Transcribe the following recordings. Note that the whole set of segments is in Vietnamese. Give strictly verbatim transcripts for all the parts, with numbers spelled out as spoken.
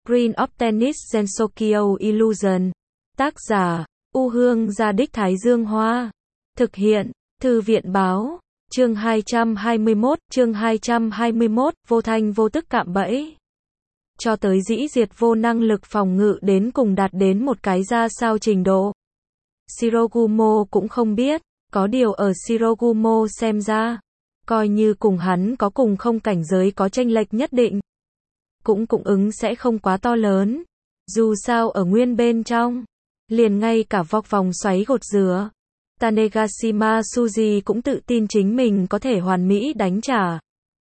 Screen of Tennis Gensokyo Illusion. Tác giả, U Hương Gia Đích Thái Dương Hoa. Thực hiện, Thư viện Báo. Chương hai trăm hai mươi mốt, chương hai trăm hai mươi mốt, vô thanh vô tức cạm bẫy. Cho tới dĩ diệt vô năng lực phòng ngự đến cùng đạt đến một cái ra sao trình độ. Shirogumo cũng không biết, có điều ở Shirogumo xem ra, coi như cùng hắn có cùng không cảnh giới có chênh lệch nhất định. Cũng cũng ứng sẽ không quá to lớn. Dù sao ở nguyên bên trong, liền ngay cả vọc vòng xoáy gột rửa, Tanegashima Tsuji cũng tự tin chính mình có thể hoàn mỹ đánh trả.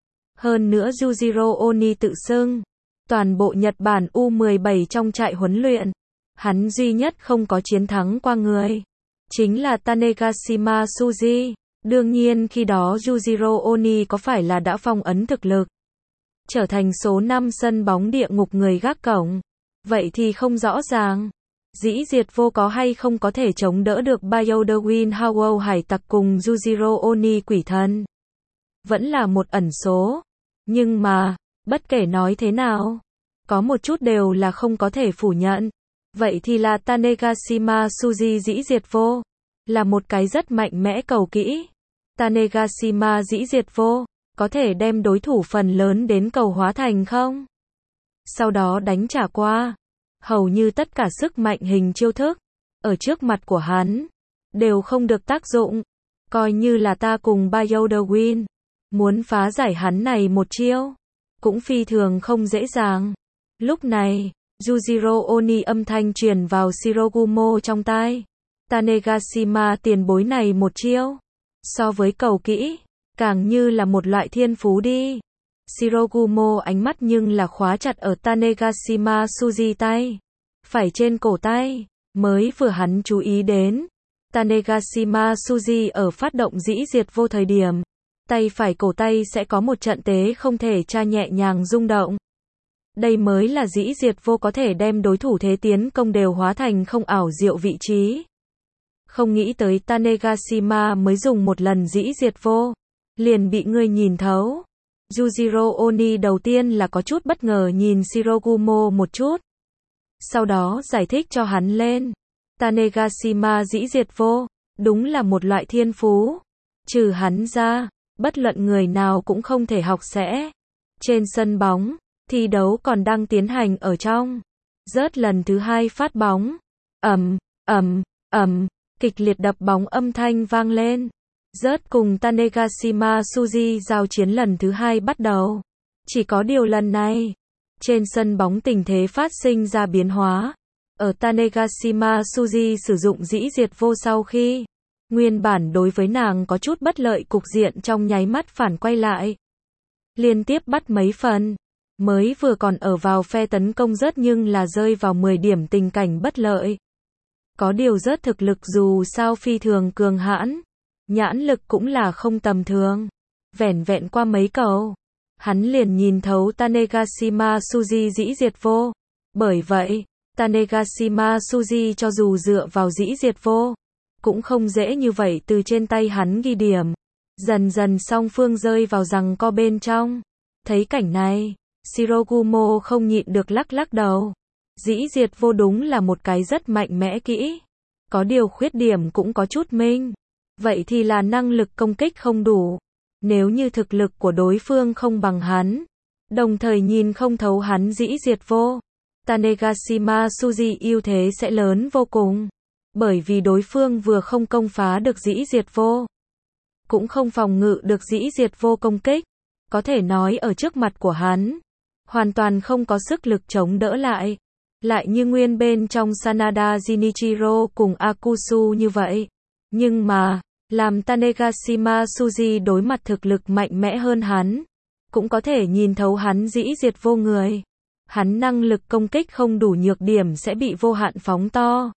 Hơn nữa Yujiro Oni tự xưng, toàn bộ Nhật Bản U mười bảy trong trại huấn luyện, hắn duy nhất không có chiến thắng qua người, chính là Tanegashima Tsuji. Đương nhiên khi đó Yujiro Oni có phải là đã phong ấn thực lực, trở thành số năm sân bóng địa ngục người gác cổng, vậy thì không rõ ràng. Dĩ diệt vô có hay không có thể chống đỡ được Bioderwin Howell hải tặc cùng Yujiro Oni quỷ thần, vẫn là một ẩn số. Nhưng mà, bất kể nói thế nào, có một chút đều là không có thể phủ nhận. Vậy thì là Tanegashima Tsuji dĩ diệt vô, là một cái rất mạnh mẽ cầu kỹ. Tanegashima dĩ diệt vô, có thể đem đối thủ phần lớn đến cầu hóa thành không? Sau đó đánh trả qua. Hầu như tất cả sức mạnh hình chiêu thức, ở trước mặt của hắn, đều không được tác dụng. Coi như là ta cùng Bioderwin, muốn phá giải hắn này một chiêu, cũng phi thường không dễ dàng. Lúc này, Yujiro Oni âm thanh truyền vào Shirogumo trong tai. Tanegashima tiền bối này một chiêu, so với cầu kỹ, càng như là một loại thiên phú đi. Shirogumo ánh mắt nhưng là khóa chặt ở Tanegashima Tsuji tay phải trên cổ tay, mới vừa hắn chú ý đến. Tanegashima Tsuji ở phát động dĩ diệt vô thời điểm, tay phải cổ tay sẽ có một trận tế không thể tra nhẹ nhàng rung động. Đây mới là dĩ diệt vô có thể đem đối thủ thế tiến công đều hóa thành không ảo diệu vị trí. Không nghĩ tới Tanegashima mới dùng một lần dĩ diệt vô, liền bị ngươi nhìn thấu. Yujiro Oni đầu tiên là có chút bất ngờ nhìn Shirogumo một chút. Sau đó giải thích cho hắn lên. Tanegashima dĩ diệt vô, đúng là một loại thiên phú. Trừ hắn ra, bất luận người nào cũng không thể học sẽ. Trên sân bóng, thi đấu còn đang tiến hành ở trong. Rớt lần thứ hai phát bóng. Ầm, ầm, ầm, kịch liệt đập bóng âm thanh vang lên. Rớt cùng Tanegashima Tsuji giao chiến lần thứ hai bắt đầu. Chỉ có điều lần này, trên sân bóng tình thế phát sinh ra biến hóa. Ở Tanegashima Tsuji sử dụng dĩ diệt vô sau khi, nguyên bản đối với nàng có chút bất lợi cục diện trong nháy mắt phản quay lại. Liên tiếp bắt mấy phần, mới vừa còn ở vào phe tấn công rớt nhưng là rơi vào mười điểm tình cảnh bất lợi. Có điều rớt thực lực dù sao phi thường cường hãn. Nhãn lực cũng là không tầm thường. Vẻn vẹn qua mấy cầu, hắn liền nhìn thấu Tanegashima Tsuji dĩ diệt vô. Bởi vậy, Tanegashima Tsuji cho dù dựa vào dĩ diệt vô, cũng không dễ như vậy từ trên tay hắn ghi điểm. Dần dần song phương rơi vào giằng co bên trong. Thấy cảnh này, Shirogumo không nhịn được lắc lắc đầu. Dĩ diệt vô đúng là một cái rất mạnh mẽ kỹ. Có điều khuyết điểm cũng có chút minh. Vậy thì là năng lực công kích không đủ. Nếu như thực lực của đối phương không bằng hắn, đồng thời nhìn không thấu hắn dĩ diệt vô, Tanegashima Tsuji ưu thế sẽ lớn vô cùng. Bởi vì đối phương vừa không công phá được dĩ diệt vô, cũng không phòng ngự được dĩ diệt vô công kích. Có thể nói ở trước mặt của hắn, hoàn toàn không có sức lực chống đỡ lại. Lại như nguyên bên trong Sanada Jinichiro cùng Akusu như vậy. Nhưng mà, làm Tanegashima Tsuji đối mặt thực lực mạnh mẽ hơn hắn, cũng có thể nhìn thấu hắn dĩ diệt vô người. Hắn năng lực công kích không đủ nhược điểm sẽ bị vô hạn phóng to.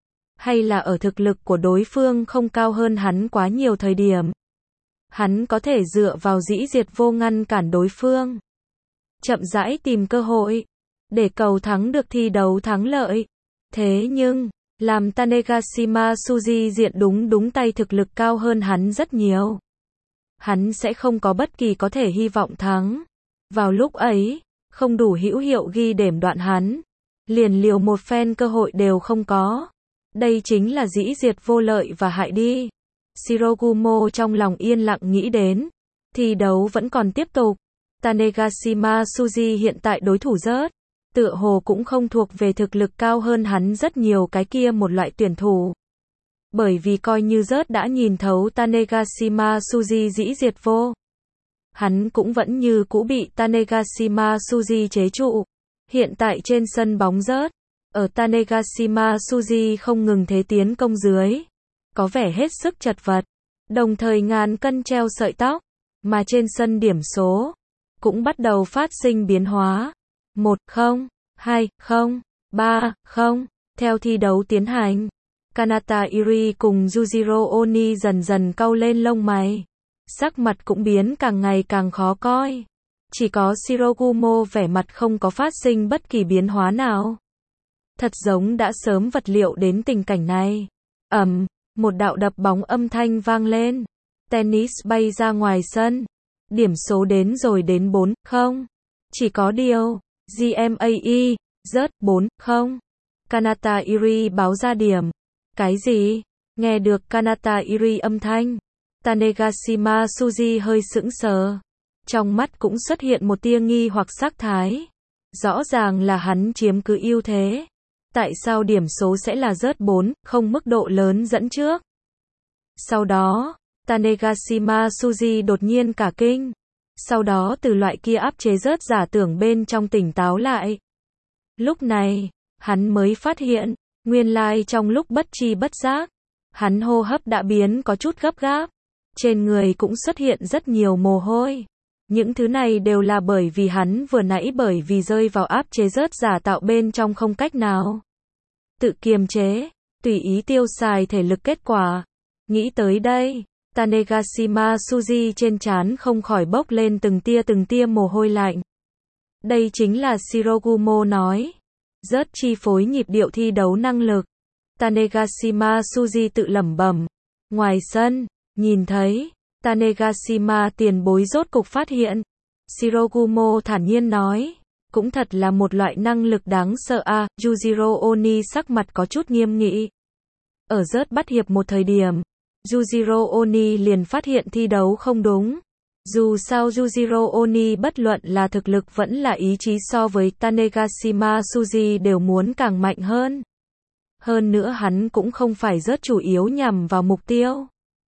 Hay là ở thực lực của đối phương không cao hơn hắn quá nhiều thời điểm, hắn có thể dựa vào dĩ diệt vô ngăn cản đối phương. Chậm rãi tìm cơ hội, để cầu thắng được thi đấu thắng lợi. Thế nhưng, làm Tanegashima Tsuji diện đúng đúng tay thực lực cao hơn hắn rất nhiều. Hắn sẽ không có bất kỳ có thể hy vọng thắng. Vào lúc ấy, không đủ hữu hiệu ghi điểm đoạn hắn, liền liều một phen cơ hội đều không có. Đây chính là dĩ diệt vô lợi và hại đi. Shirogumo trong lòng yên lặng nghĩ đến. Thi đấu vẫn còn tiếp tục. Tanegashima Tsuji hiện tại đối thủ rớt. Tựa hồ cũng không thuộc về thực lực cao hơn hắn rất nhiều cái kia một loại tuyển thủ. Bởi vì coi như rớt đã nhìn thấu Tanegashima Tsuji dĩ diệt vô. Hắn cũng vẫn như cũ bị Tanegashima Tsuji chế trụ. Hiện tại trên sân bóng rớt. Ở Tanegashima Tsuji không ngừng thế tiến công dưới. Có vẻ hết sức chật vật. Đồng thời ngàn cân treo sợi tóc. Mà trên sân điểm số. Cũng bắt đầu phát sinh biến hóa. một không, hai không, ba không. Theo thi đấu tiến hành. Kanata Iri cùng Yujiro Oni dần dần cau lên lông mày. Sắc mặt cũng biến càng ngày càng khó coi. Chỉ có Shirogumo vẻ mặt không có phát sinh bất kỳ biến hóa nào. Thật giống đã sớm vật liệu đến tình cảnh này. Ầm, một đạo đập bóng âm thanh vang lên. Tennis bay ra ngoài sân. Điểm số đến rồi đến bốn không. Chỉ có điều, giê em a e, rớt bốn không. Kanata Iri báo ra điểm. Cái gì? Nghe được Kanata Iri âm thanh. Tanegashima Tsuji hơi sững sờ. Trong mắt cũng xuất hiện một tia nghi hoặc sắc thái. Rõ ràng là hắn chiếm cứ ưu thế. Tại sao điểm số sẽ là rớt bốn không mức độ lớn dẫn trước? Sau đó, Tanegashima Tsuji đột nhiên cả kinh. Sau đó từ loại kia áp chế rớt giả tưởng bên trong tỉnh táo lại. Lúc này, hắn mới phát hiện, nguyên lai trong lúc bất tri bất giác, hắn hô hấp đã biến có chút gấp gáp. Trên người cũng xuất hiện rất nhiều mồ hôi. Những thứ này đều là bởi vì hắn vừa nãy bởi vì rơi vào áp chế rớt giả tạo bên trong không cách nào tự kiềm chế, tùy ý tiêu xài thể lực kết quả. Nghĩ tới đây, Tanegashima Tsuji trên trán không khỏi bốc lên từng tia từng tia mồ hôi lạnh. Đây chính là Shirogumo nói. Rớt chi phối nhịp điệu thi đấu năng lực. Tanegashima Tsuji tự lẩm bẩm. Ngoài sân, nhìn thấy, Tanegashima tiền bối rốt cục phát hiện. Shirogumo thản nhiên nói. Cũng thật là một loại năng lực đáng sợ a. À, Yujiro Oni sắc mặt có chút nghiêm nghị. Ở rớt bắt hiệp một thời điểm, Yujiro Oni liền phát hiện thi đấu không đúng. Dù sao Yujiro Oni bất luận là thực lực vẫn là ý chí so với Tanegashima Tsuji đều muốn càng mạnh hơn. Hơn nữa hắn cũng không phải rớt chủ yếu nhằm vào mục tiêu.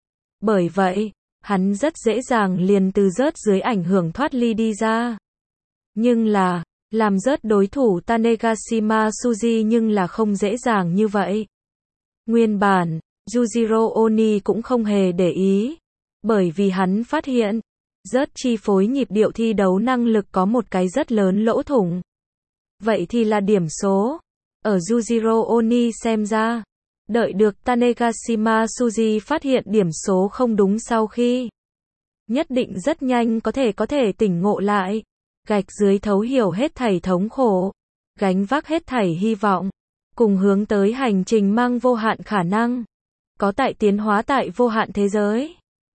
Bởi vậy, hắn rất dễ dàng liền từ rớt dưới ảnh hưởng thoát ly đi ra. Nhưng là, làm rớt đối thủ Tanegashima Tsuji nhưng là không dễ dàng như vậy. Nguyên bản, Yujiro Oni cũng không hề để ý. Bởi vì hắn phát hiện, rớt chi phối nhịp điệu thi đấu năng lực có một cái rất lớn lỗ thủng. Vậy thì là điểm số. Ở Yujiro Oni xem ra, đợi được Tanegashima Tsuji phát hiện điểm số không đúng sau khi, nhất định rất nhanh có thể có thể tỉnh ngộ lại. Gạch dưới thấu hiểu hết thảy thống khổ, gánh vác hết thảy hy vọng, cùng hướng tới hành trình mang vô hạn khả năng, có tại tiến hóa tại vô hạn thế giới.